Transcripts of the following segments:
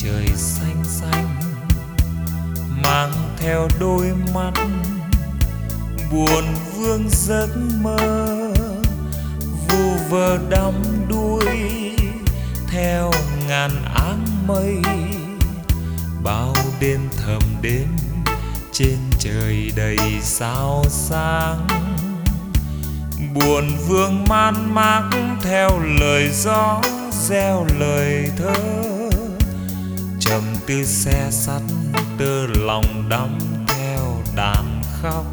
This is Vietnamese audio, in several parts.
trời xanh xanh, mang theo đôi mắt buồn vương giấc mơ, vu vơ đắm đuối theo ngàn áng mây. Bao đêm thầm đêm trên trời đầy sao sáng, buồn vương man mác theo lời gió gieo lời thơ. Trầm tư xe sắt tơ lòng đắm theo đàn khóc,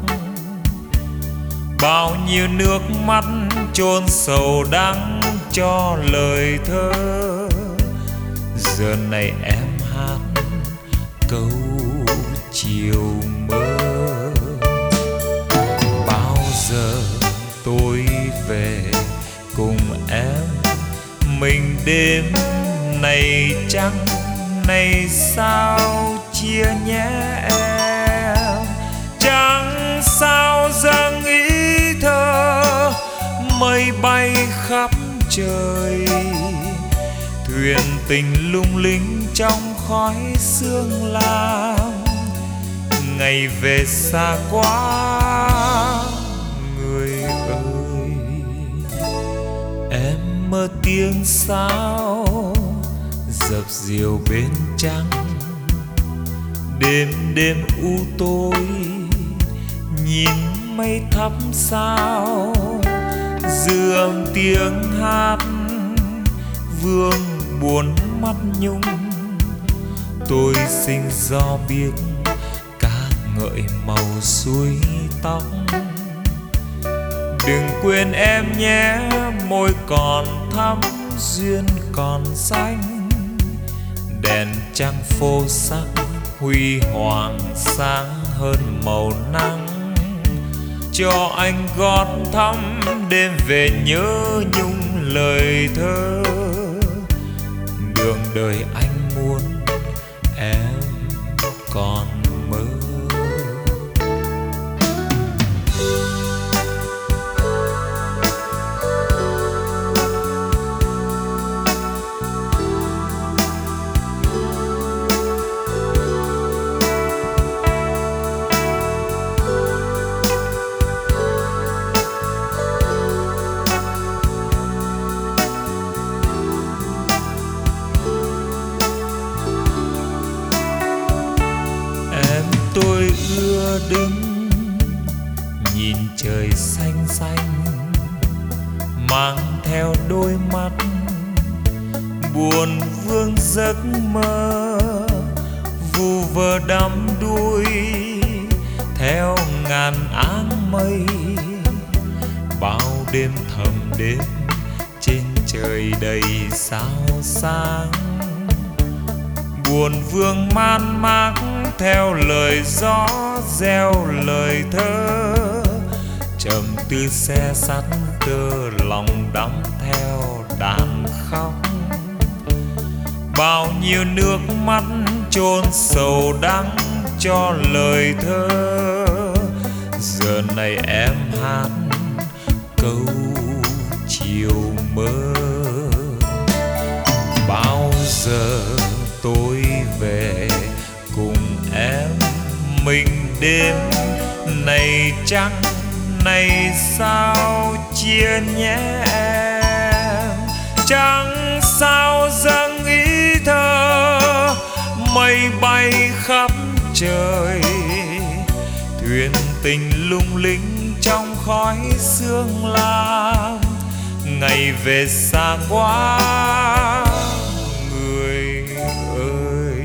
bao nhiêu nước mắt chôn sầu đắng cho lời thơ. Giờ này em hát câu chiều mơ. Bao giờ tôi về cùng em, mình đêm này trăng này sao chia nhé em. Chẳng sao dâng ý thơ, mây bay khắp trời, thuyền tình lung linh trong khói sương lam. Ngày về xa quá người ơi, em mơ tiếng sáo dập dìu bên trăng. Đêm đêm u tối nhìn mây thắp sao, dư âm tiếng hát vương buồn mắt nhung. Tôi sinh do biết ca ngợi màu suối tóc. Đừng quên em nhé, môi còn thắm duyên còn xanh. Đèn trăng phô sắc huy hoàng sáng hơn màu nắng, cho anh gót thăm đêm về nhớ nhung lời thơ. Đường đời anh muốn em còn mơ. Tôi ưa đứng nhìn trời xanh xanh, mang theo đôi mắt buồn vương giấc mơ, vu vơ đắm đuối theo ngàn áng mây. Bao đêm thầm đêm trên trời đầy sao sáng, buồn vương man mác theo lời gió gieo lời thơ. Trầm tư xe sắt tơ lòng đắm theo đàn khóc, bao nhiêu nước mắt chôn sầu đắng cho lời thơ. Giờ này em hát câu chiều mơ. Bao giờ tôi về cùng em, mình đêm này trăng này sao chia nhé em. Chẳng sao dâng ý thơ, mây bay khắp trời, thuyền tình lung linh trong khói sương lam. Ngày về xa quá người ơi,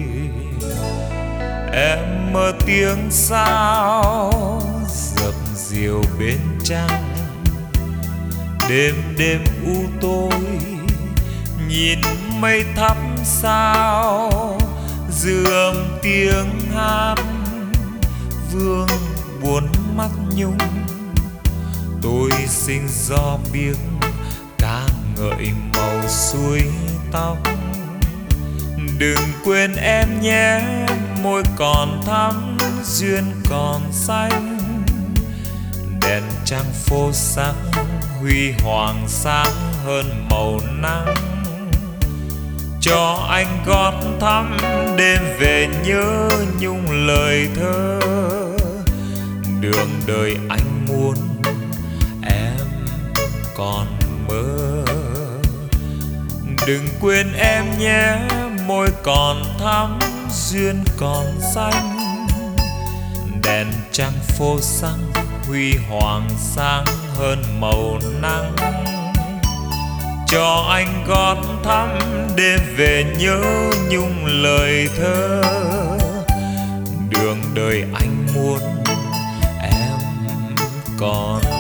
em mơ tiếng sao dập dìu bên trăng. Đêm đêm u tối nhìn mây thắp sao, dư âm tiếng hát vương buồn mắt nhung. Tôi sinh do biết ca ngợi màu suối tóc. Đừng quên em nhé, môi còn thắm duyên còn xanh. Đèn trăng phô sắc huy hoàng sáng hơn màu nắng, cho anh gót thăm đêm về nhớ nhung lời thơ. Đường đời anh muốn em còn mơ. Đừng quên em nhé, môi còn thắm duyên còn xanh. Đèn trăng phô xăng huy hoàng sáng hơn màu nắng, cho anh gót thăm đêm về nhớ nhung lời thơ. Đường đời anh muốn em còn